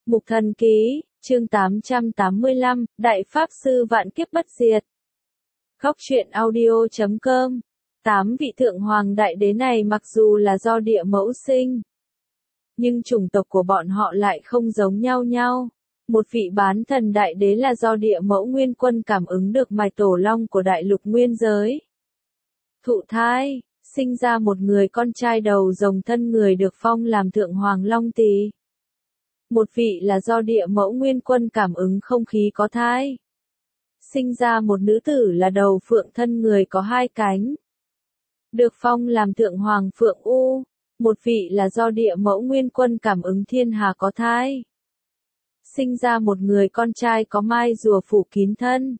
Mục Thần Ký, chương 885, Đại Pháp Sư Vạn Kiếp Bất Diệt. Góc truyện audio.com. 8 vị thượng hoàng đại đế này mặc dù là do địa mẫu sinh, nhưng chủng tộc của bọn họ lại không giống nhau. Một vị bán thần đại đế là do địa mẫu nguyên quân cảm ứng được mạch tổ long của đại lục nguyên giới. Thụ thai, sinh ra một người con trai đầu rồng thân người được phong làm thượng hoàng long tỳ. Một vị là do địa mẫu nguyên quân cảm ứng không khí có thai. Sinh ra một nữ tử là đầu phượng thân người có hai cánh. Được phong làm thượng hoàng phượng u. Một vị là do địa mẫu nguyên quân cảm ứng thiên hà có thai. Sinh ra một người con trai có mai rùa phủ kín thân.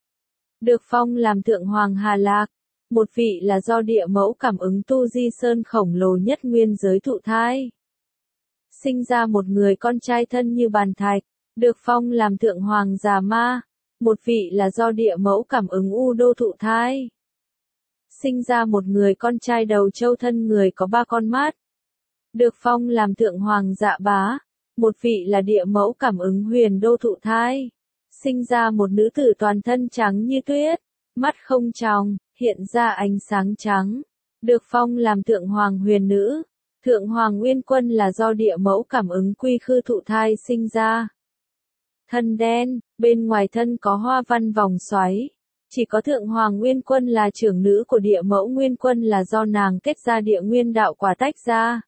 Được phong làm thượng hoàng Hà Lạc. Một vị là do địa mẫu cảm ứng tu di sơn khổng lồ nhất nguyên giới thụ thai. Sinh ra một người con trai thân như bàn thạch, được phong làm thượng hoàng Già Ma. Một vị là do địa mẫu cảm ứng u đô thụ thai. Sinh ra một người con trai đầu trâu thân người có ba con mắt. Được phong làm thượng hoàng Dạ Bá. Một vị là địa mẫu cảm ứng huyền đô thụ thai. Sinh ra một nữ tử toàn thân trắng như tuyết, mắt không tròng, hiện ra ánh sáng trắng. Được phong làm thượng hoàng huyền nữ. Thượng hoàng nguyên quân là do địa mẫu cảm ứng quy khư thụ thai sinh ra. Thân đen, bên ngoài thân có hoa văn vòng xoáy. Chỉ có thượng hoàng nguyên quân là trưởng nữ của địa mẫu nguyên quân là do nàng kết ra địa nguyên đạo quả tách ra.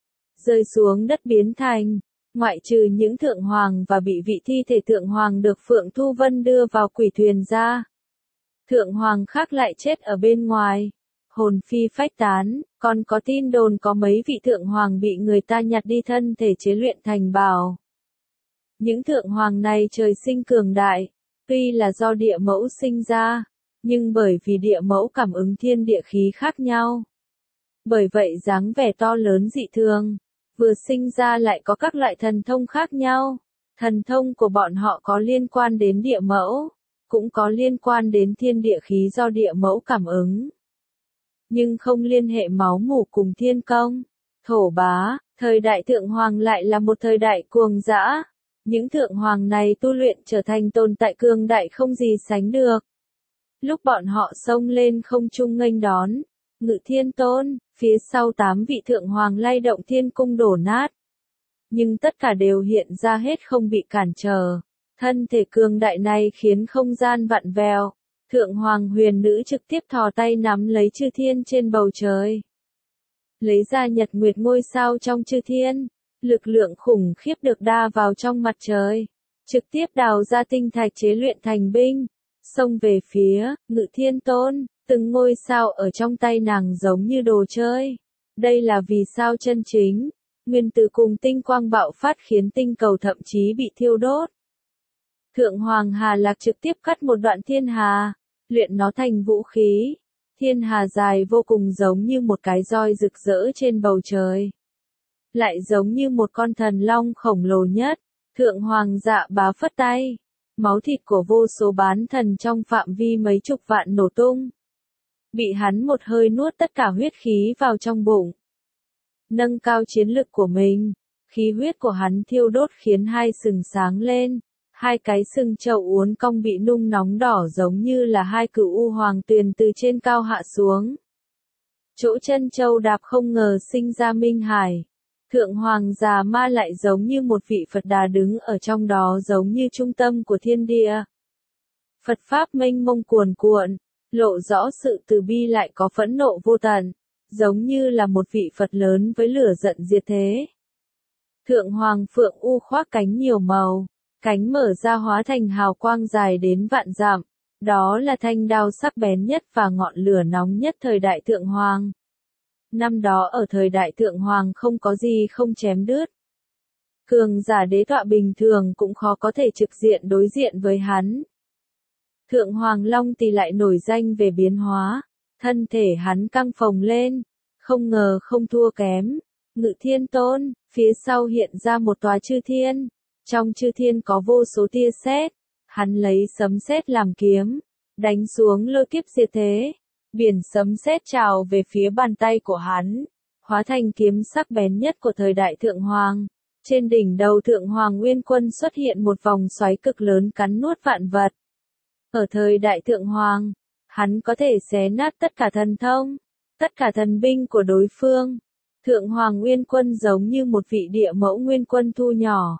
Rơi xuống đất biến thành, ngoại trừ những thượng hoàng và bị vị thi thể thượng hoàng được Phượng Thu Vân đưa vào quỷ thuyền ra. Thượng hoàng khác lại chết ở bên ngoài. Hồn phi phách tán, còn có tin đồn có mấy vị thượng hoàng bị người ta nhặt đi thân thể chế luyện thành bảo. Những thượng hoàng này trời sinh cường đại, tuy là do địa mẫu sinh ra, nhưng bởi vì địa mẫu cảm ứng thiên địa khí khác nhau. Bởi vậy dáng vẻ to lớn dị thường, vừa sinh ra lại có các loại thần thông khác nhau. Thần thông của bọn họ có liên quan đến địa mẫu, cũng có liên quan đến thiên địa khí do địa mẫu cảm ứng. Nhưng không liên hệ máu mủ cùng thiên công. Thổ bá, thời đại thượng hoàng lại là một thời đại cuồng dã. Những thượng hoàng này tu luyện trở thành tồn tại cường đại không gì sánh được. Lúc bọn họ xông lên không trung nghênh đón, Ngự Thiên Tôn, phía sau 8 vị thượng hoàng lay động thiên cung đổ nát. Nhưng tất cả đều hiện ra hết không bị cản trở. Thân thể cường đại này khiến không gian vặn vẹo. Thượng hoàng huyền nữ trực tiếp thò tay nắm lấy chư thiên trên bầu trời. Lấy ra nhật nguyệt ngôi sao trong chư thiên. Lực lượng khủng khiếp được đa vào trong mặt trời. Trực tiếp đào ra tinh thạch chế luyện thành binh. Xông về phía, Ngự Thiên Tôn, từng ngôi sao ở trong tay nàng giống như đồ chơi. Đây là vì sao chân chính. Nguyên tử cùng tinh quang bạo phát khiến tinh cầu thậm chí bị thiêu đốt. Thượng hoàng Hà Lạc trực tiếp cắt một đoạn thiên hà, luyện nó thành vũ khí. Thiên hà dài vô cùng giống như một cái roi rực rỡ trên bầu trời. Lại giống như một con thần long khổng lồ nhất. Thượng hoàng Dạ Bá phất tay. Máu thịt của vô số bán thần trong phạm vi mấy chục vạn nổ tung. Bị hắn một hơi nuốt tất cả huyết khí vào trong bụng. Nâng cao chiến lực của mình. Khí huyết của hắn thiêu đốt khiến hai sừng sáng lên. Hai cái sừng trâu uốn cong bị nung nóng đỏ giống như là hai cửu u hoàng tuyền từ trên cao hạ xuống. Chỗ chân trâu đạp không ngờ sinh ra minh hải. Thượng hoàng Già Ma lại giống như một vị Phật Đà đứng ở trong đó giống như trung tâm của thiên địa. Phật Pháp mênh mông cuồn cuộn, lộ rõ sự từ bi lại có phẫn nộ vô tận, giống như là một vị Phật lớn với lửa giận diệt thế. Thượng hoàng Phượng U khoác cánh nhiều màu, cánh mở ra hóa thành hào quang dài đến vạn dặm, đó là thanh đao sắc bén nhất và ngọn lửa nóng nhất thời đại thượng hoàng. Năm đó ở thời đại thượng hoàng không có gì không chém đứt. Cường giả đế tọa bình thường cũng khó có thể trực diện đối diện với hắn. Thượng hoàng Long Tỳ lại nổi danh về biến hóa. Thân thể hắn căng phồng lên. Không ngờ không thua kém. Ngự Thiên Tôn, phía sau hiện ra một tòa chư thiên. Trong chư thiên có vô số tia sét. Hắn lấy sấm sét làm kiếm. Đánh xuống lôi kiếp diệt thế. Biển sấm sét trào về phía bàn tay của hắn, hóa thành kiếm sắc bén nhất của thời đại thượng hoàng. Trên đỉnh đầu Thượng Hoàng Nguyên Quân xuất hiện một vòng xoáy cực lớn cắn nuốt vạn vật. Ở thời đại Thượng Hoàng, hắn có thể xé nát tất cả thần thông, tất cả thần binh của đối phương. Thượng Hoàng Nguyên Quân giống như một vị địa mẫu Nguyên Quân thu nhỏ,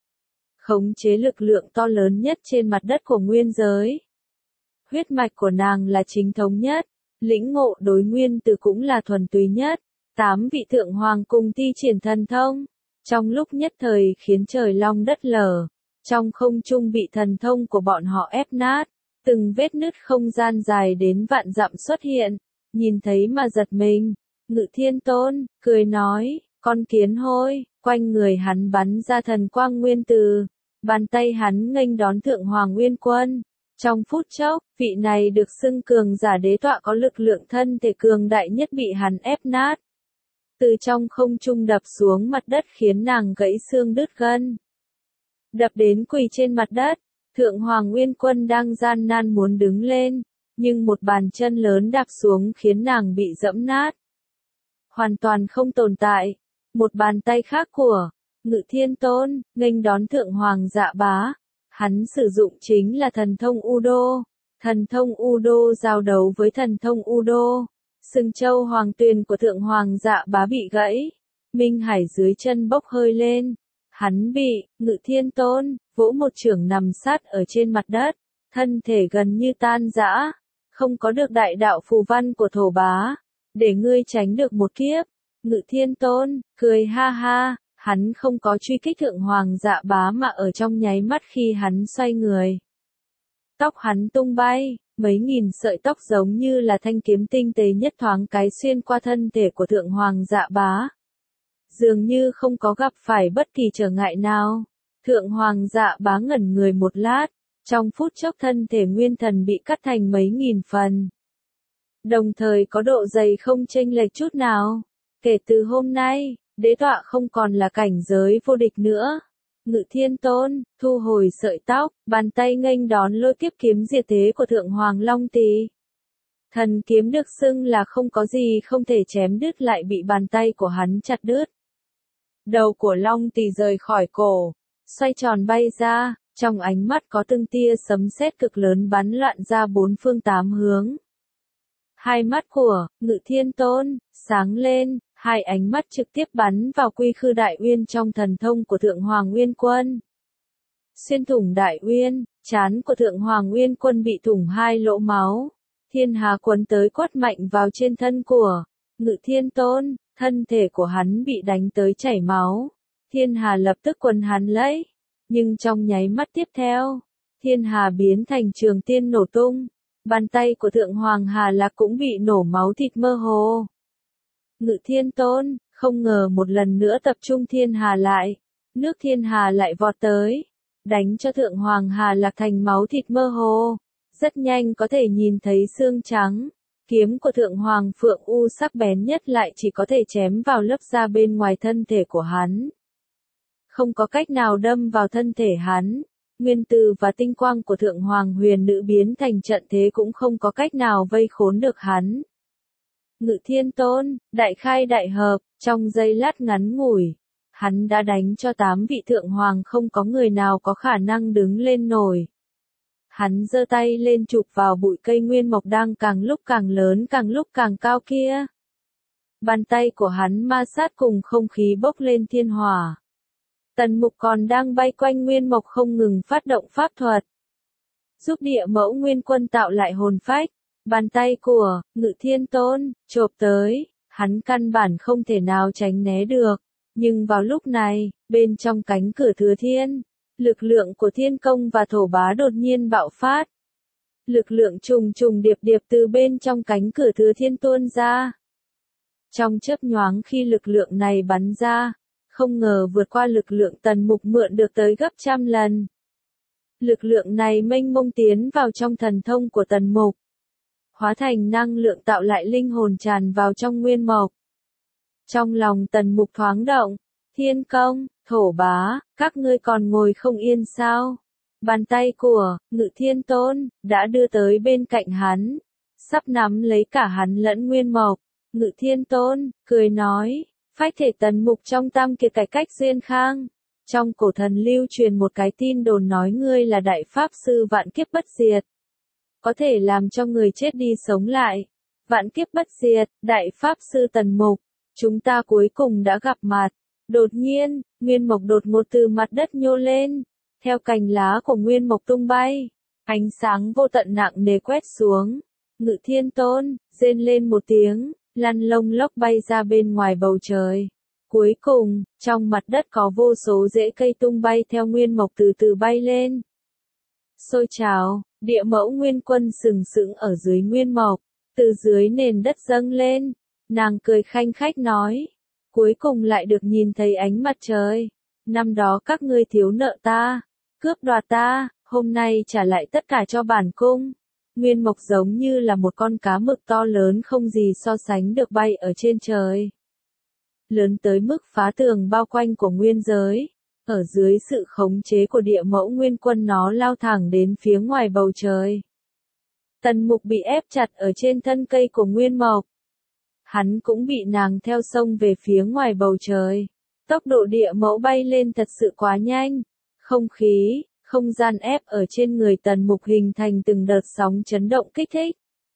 khống chế lực lượng to lớn nhất trên mặt đất của nguyên giới. Huyết mạch của nàng là chính thống nhất, lĩnh ngộ đối nguyên tử cũng là thuần túy nhất. 8 vị Thượng Hoàng cùng thi triển thần thông, trong lúc nhất thời khiến trời long đất lở, trong không trung bị thần thông của bọn họ ép nát, từng vết nứt không gian dài đến vạn dặm xuất hiện, nhìn thấy mà giật mình. Ngự Thiên Tôn cười nói, con kiến hôi, quanh người hắn bắn ra thần quang nguyên tử, bàn tay hắn nghênh đón Thượng Hoàng Nguyên Quân. Trong phút chốc, vị này được xưng cường giả đế tọa có lực lượng thân thể cường đại nhất bị hắn ép nát. Từ trong không trung đập xuống mặt đất khiến nàng gãy xương đứt gân. Đập đến quỳ trên mặt đất, Thượng Hoàng Nguyên Quân đang gian nan muốn đứng lên, nhưng một bàn chân lớn đạp xuống khiến nàng bị dẫm nát. Hoàn toàn không tồn tại. Một bàn tay khác của Ngự Thiên Tôn nghênh đón Thượng Hoàng Dạ Bá. Hắn sử dụng chính là thần thông Udo. Thần thông Udo giao đấu với thần thông Udo. Sừng châu hoàng tuyền của Thượng Hoàng Dạ Bá bị gãy. Minh Hải dưới chân bốc hơi lên. Hắn bị Ngự Thiên Tôn vỗ một chưởng nằm sát ở trên mặt đất. Thân thể gần như tan rã. Không có được đại đạo phù văn của Thổ Bá. Để ngươi tránh được một kiếp. Ngự Thiên Tôn cười ha ha. Hắn không có truy kích Thượng Hoàng Dạ Bá mà ở trong nháy mắt khi hắn xoay người. Tóc hắn tung bay, mấy nghìn sợi tóc giống như là thanh kiếm tinh tế nhất thoáng cái xuyên qua thân thể của Thượng Hoàng Dạ Bá. Dường như không có gặp phải bất kỳ trở ngại nào. Thượng Hoàng Dạ Bá ngẩn người một lát, trong phút chốc thân thể nguyên thần bị cắt thành mấy nghìn phần. Đồng thời có độ dày không chênh lệch chút nào. Kể từ hôm nay, đế tọa không còn là cảnh giới vô địch nữa. Ngự Thiên Tôn thu hồi sợi tóc, bàn tay nghênh đón lôi kiếp kiếm diệt thế của Thượng Hoàng Long Tỳ. Thần kiếm được xưng là không có gì không thể chém đứt lại bị bàn tay của hắn chặt đứt. Đầu của Long Tỳ rời khỏi cổ, xoay tròn bay ra, trong ánh mắt có từng tia sấm sét cực lớn bắn loạn ra bốn phương tám hướng. Hai mắt của Ngự Thiên Tôn sáng lên, hai ánh mắt trực tiếp bắn vào Quy Khư Đại Uyên trong thần thông của Thượng Hoàng Nguyên Quân. Xuyên thủng Đại Uyên, trán của Thượng Hoàng Nguyên Quân bị thủng hai lỗ máu. Thiên hà cuốn tới quất mạnh vào trên thân của Ngự Thiên Tôn, thân thể của hắn bị đánh tới chảy máu. Thiên hà lập tức quấn hắn lấy, nhưng trong nháy mắt tiếp theo, thiên hà biến thành trường tiên nổ tung. Bàn tay của Thượng Hoàng Hà Lạc cũng bị nổ máu thịt mơ hồ. Ngự Thiên Tôn không ngờ một lần nữa tập trung thiên hà lại, nước thiên hà lại vọt tới, đánh cho Thượng Hoàng Hà Lạc thành máu thịt mơ hồ. Rất nhanh có thể nhìn thấy xương trắng. Kiếm của Thượng Hoàng Phượng U sắc bén nhất lại chỉ có thể chém vào lớp da bên ngoài thân thể của hắn. Không có cách nào đâm vào thân thể hắn. Nguyên tử và tinh quang của Thượng Hoàng Huyền Nữ biến thành trận thế cũng không có cách nào vây khốn được hắn. Ngự Thiên Tôn, đại khai đại hợp, trong giây lát ngắn ngủi, hắn đã đánh cho 8 vị Thượng Hoàng không có người nào có khả năng đứng lên nổi. Hắn giơ tay lên chụp vào bụi cây nguyên mộc đang càng lúc càng lớn càng lúc càng cao kia. Bàn tay của hắn ma sát cùng không khí bốc lên thiên hỏa. Tần Mục còn đang bay quanh nguyên mộc không ngừng phát động pháp thuật. Giúp địa mẫu Nguyên Quân tạo lại hồn phách. Bàn tay của Ngự Thiên Tôn chộp tới, hắn căn bản không thể nào tránh né được. Nhưng vào lúc này, bên trong cánh cửa Thừa Thiên, lực lượng của Thiên Công và Thổ Bá đột nhiên bạo phát. Lực lượng trùng trùng điệp điệp từ bên trong cánh cửa Thừa Thiên tuôn ra. Trong chớp nhoáng khi lực lượng này bắn ra, không ngờ vượt qua lực lượng Tần Mục mượn được tới gấp trăm lần. Lực lượng này mênh mông tiến vào trong thần thông của Tần Mục, hóa thành năng lượng tạo lại linh hồn tràn vào trong nguyên mộc. Trong lòng Tần Mục thoáng động, Thiên Công, Thổ Bá, các ngươi còn ngồi không yên sao? Bàn tay của Ngự Thiên Tôn đã đưa tới bên cạnh hắn, sắp nắm lấy cả hắn lẫn nguyên mộc. Ngự Thiên Tôn cười nói, Phách thể Tần Mục trong tam kiệt cải cách duyên khang. Trong cổ thần lưu truyền một cái tin đồn nói ngươi là đại pháp sư vạn kiếp bất diệt. Có thể làm cho người chết đi sống lại. Vạn kiếp bất diệt, đại pháp sư Tần Mục. Chúng ta cuối cùng đã gặp mặt. Đột nhiên, nguyên mộc đột ngột từ mặt đất nhô lên. Theo cành lá của nguyên mộc tung bay. Ánh sáng vô tận nặng nề quét xuống. Ngự Thiên Tôn, rên lên một tiếng, lăn lông lốc bay ra bên ngoài bầu trời. Cuối cùng, trong mặt đất có vô số rễ cây tung bay theo nguyên mộc từ từ bay lên. Xôi trào, địa mẫu nguyên quân sừng sững ở dưới nguyên mộc, từ dưới nền đất dâng lên. Nàng cười khanh khách nói, cuối cùng lại được nhìn thấy ánh mặt trời. Năm đó các ngươi thiếu nợ ta, cướp đoạt ta, hôm nay trả lại tất cả cho bản cung. Nguyên mộc giống như là một con cá mực to lớn không gì so sánh được bay ở trên trời. Lớn tới mức phá tường bao quanh của nguyên giới. Ở dưới sự khống chế của địa mẫu nguyên quân nó lao thẳng đến phía ngoài bầu trời. Tần Mục bị ép chặt ở trên thân cây của nguyên mộc. Hắn cũng bị nàng theo sông về phía ngoài bầu trời. Tốc độ địa mẫu bay lên thật sự quá nhanh. Không khí, không gian ép ở trên người Tần Mục hình thành từng đợt sóng chấn động kích thích.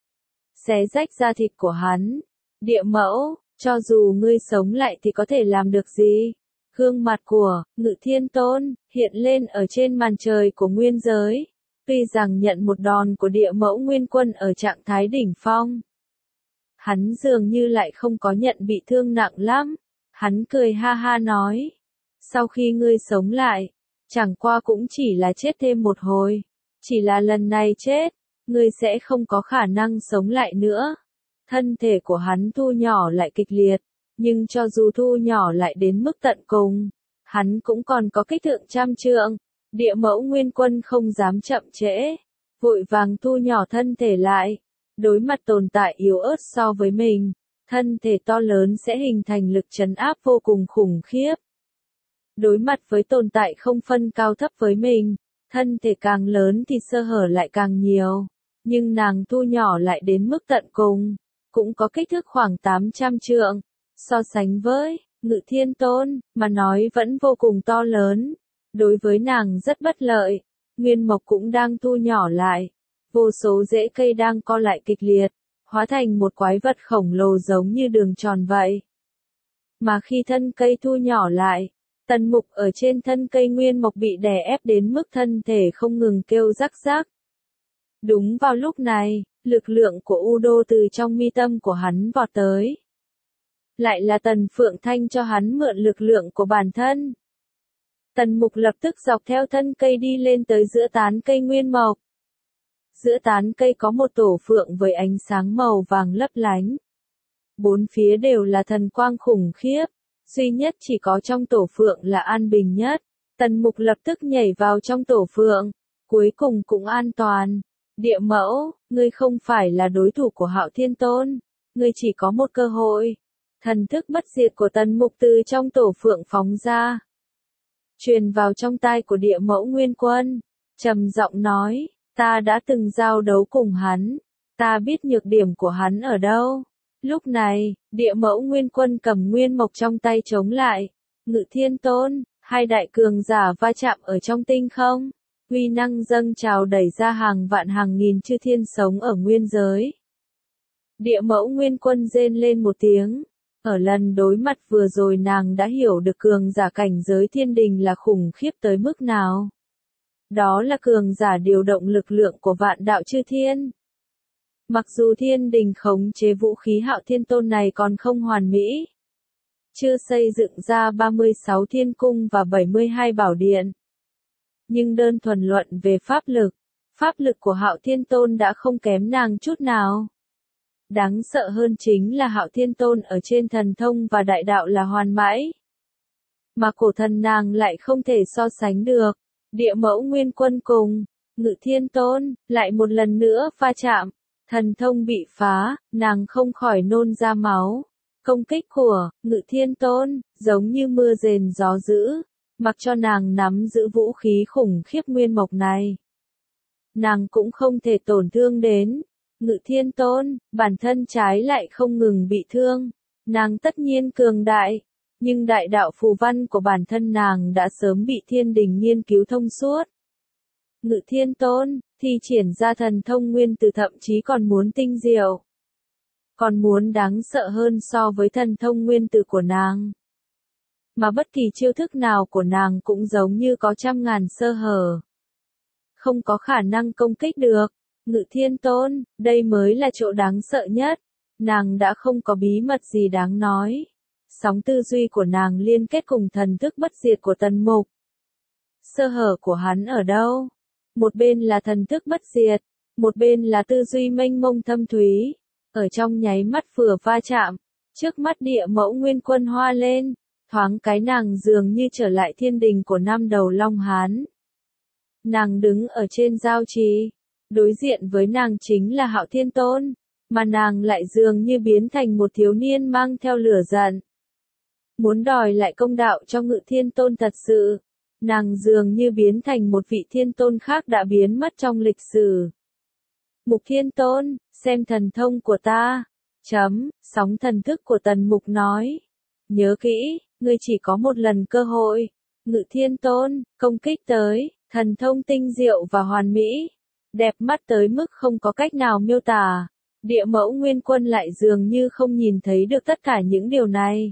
Xé rách da thịt của hắn. Địa mẫu, cho dù ngươi sống lại thì có thể làm được gì? Gương mặt của Ngự Thiên Tôn hiện lên ở trên màn trời của nguyên giới. Tuy rằng nhận một đòn của địa mẫu nguyên quân ở trạng thái đỉnh phong. Hắn dường như lại không có nhận bị thương nặng lắm. Hắn cười ha ha nói. Sau khi ngươi sống lại, chẳng qua cũng chỉ là chết thêm một hồi. Chỉ là lần này chết, ngươi sẽ không có khả năng sống lại nữa. Thân thể của hắn thu nhỏ lại kịch liệt. Nhưng cho dù thu nhỏ lại đến mức tận cùng, hắn cũng còn có kích thước trăm trượng. Địa mẫu nguyên quân không dám chậm trễ, vội vàng thu nhỏ thân thể lại. Đối mặt tồn tại yếu ớt so với mình, thân thể to lớn sẽ hình thành lực trấn áp vô cùng khủng khiếp. Đối mặt với tồn tại không phân cao thấp với mình, thân thể càng lớn thì sơ hở lại càng nhiều. Nhưng nàng thu nhỏ lại đến mức tận cùng, cũng có kích thước khoảng 800 trượng. So sánh với Ngự Thiên Tôn, mà nói vẫn vô cùng to lớn. Đối với nàng rất bất lợi. Nguyên mộc cũng đang thu nhỏ lại. Vô số rễ cây đang co lại kịch liệt, hóa thành một quái vật khổng lồ giống như đường tròn vậy. Mà khi thân cây thu nhỏ lại, Tần Mục ở trên thân cây nguyên mộc bị đè ép đến mức thân thể không ngừng kêu rắc rắc. Đúng vào lúc này, lực lượng của U Đô từ trong mi tâm của hắn vọt tới. Lại là Tần Phượng Thanh cho hắn mượn lực lượng của bản thân. Tần Mục lập tức dọc theo thân cây đi lên tới giữa tán cây nguyên mộc. Giữa tán cây có một tổ phượng với ánh sáng màu vàng lấp lánh. Bốn phía đều là thần quang khủng khiếp. Duy nhất chỉ có trong tổ phượng là an bình nhất. Tần Mục lập tức nhảy vào trong tổ phượng. Cuối cùng cũng an toàn. Địa mẫu, ngươi không phải là đối thủ của Hạo Thiên Tôn. Ngươi chỉ có một cơ hội. Thần thức bất diệt của Tần Mục từ trong tổ phượng phóng ra. Truyền vào trong tai của địa mẫu nguyên quân. Trầm giọng nói, ta đã từng giao đấu cùng hắn. Ta biết nhược điểm của hắn ở đâu. Lúc này, địa mẫu nguyên quân cầm nguyên mộc trong tay chống lại. Ngự Thiên Tôn, hai đại cường giả va chạm ở trong tinh không. Uy năng dâng trào đẩy ra hàng vạn hàng nghìn chư thiên sống ở nguyên giới. Địa mẫu nguyên quân rên lên một tiếng. Ở lần đối mặt vừa rồi nàng đã hiểu được cường giả cảnh giới thiên đình là khủng khiếp tới mức nào. Đó là cường giả điều động lực lượng của vạn đạo chư thiên. Mặc dù thiên đình khống chế vũ khí Hạo Thiên Tôn này còn không hoàn mỹ. Chưa xây dựng ra 36 thiên cung và 72 bảo điện. Nhưng đơn thuần luận về pháp lực của Hạo Thiên Tôn đã không kém nàng chút nào. Đáng sợ hơn chính là Hạo Thiên Tôn ở trên thần thông và đại đạo là hoàn mãi. Mà cổ thần nàng lại không thể so sánh được. Địa mẫu nguyên quân cùng Ngự Thiên Tôn lại một lần nữa va chạm. Thần thông bị phá, nàng không khỏi nôn ra máu. Công kích của Ngự Thiên Tôn giống như mưa rền gió dữ. Mặc cho nàng nắm giữ vũ khí khủng khiếp nguyên mộc này, nàng cũng không thể tổn thương đến Ngự Thiên Tôn, bản thân trái lại không ngừng bị thương. Nàng tất nhiên cường đại, Nhưng đại đạo phù văn của bản thân nàng đã sớm bị thiên đình nghiên cứu thông suốt. Ngự Thiên Tôn, thi triển ra thần thông nguyên tử thậm chí còn muốn tinh diệu. Còn muốn đáng sợ hơn so với thần thông nguyên tử của nàng. Mà bất kỳ chiêu thức nào của nàng cũng giống như có trăm ngàn sơ hở. Không có khả năng công kích được. Ngự Thiên Tôn, đây mới là chỗ đáng sợ nhất. Nàng đã không có bí mật gì đáng nói. Sóng tư duy của nàng liên kết cùng thần thức bất diệt của Tần Mục. Sơ hở của hắn ở đâu? Một bên là thần thức bất diệt, một bên là tư duy mênh mông thâm thúy. Ở trong nháy mắt vừa va chạm, trước mắt Địa Mẫu Nguyên Quân hoa lên, thoáng cái nàng dường như trở lại thiên đình của năm đầu Long Hán. Nàng đứng ở trên giao trì, đối diện với nàng chính là Hạo Thiên Tôn, mà nàng lại dường như biến thành một thiếu niên mang theo lửa giận. Muốn đòi lại công đạo cho Ngự Thiên Tôn thật sự, nàng dường như biến thành một vị thiên tôn khác đã biến mất trong lịch sử. Mục Thiên Tôn, xem thần thông của ta. Sóng thần thức của Tần Mục nói. Nhớ kỹ, ngươi chỉ có một lần cơ hội. Ngự Thiên Tôn, công kích tới, thần thông tinh diệu và hoàn mỹ. Đẹp mắt tới mức không có cách nào miêu tả. Địa Mẫu Nguyên Quân lại dường như không nhìn thấy được tất cả những điều này.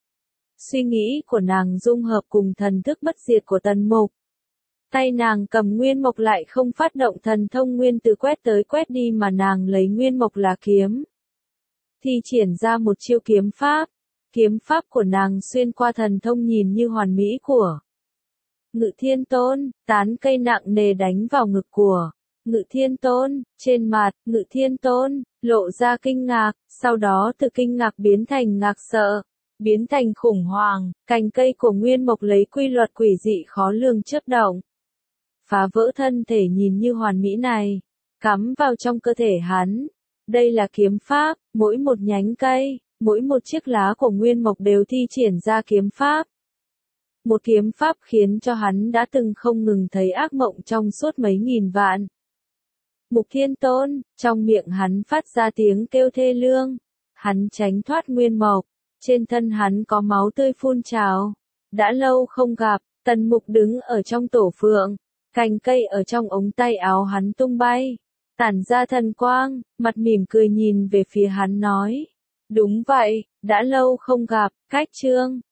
Suy nghĩ của nàng dung hợp cùng thần thức bất diệt của Tần Mục. Tay nàng cầm nguyên mộc lại không phát động thần thông nguyên từ quét tới quét đi mà nàng lấy nguyên mộc là kiếm. Thi triển ra một chiêu kiếm pháp. Kiếm pháp của nàng xuyên qua thần thông nhìn như hoàn mỹ của Ngự Thiên Tôn, tán cây nặng nề đánh vào ngực của Ngự Thiên Tôn, trên mặt Ngự Thiên Tôn lộ ra kinh ngạc, sau đó từ kinh ngạc biến thành ngạc sợ, biến thành khủng hoảng, cành cây của nguyên mộc lấy quy luật quỷ dị khó lường chớp động. Phá vỡ thân thể nhìn như hoàn mỹ này, cắm vào trong cơ thể hắn. Đây là kiếm pháp, mỗi một nhánh cây, mỗi một chiếc lá của nguyên mộc đều thi triển ra kiếm pháp. Một kiếm pháp khiến cho hắn đã từng không ngừng thấy ác mộng trong suốt mấy nghìn vạn. Mục Thiên Tôn, trong miệng hắn phát ra tiếng kêu thê lương. Hắn tránh thoát nguyên mộc, trên thân hắn có máu tươi phun trào. Đã lâu không gặp, Tần Mục đứng ở trong tổ phượng. Cành cây ở trong ống tay áo hắn tung bay, tản ra thần quang, mặt mỉm cười nhìn về phía hắn nói. Đúng vậy, đã lâu không gặp, cách chương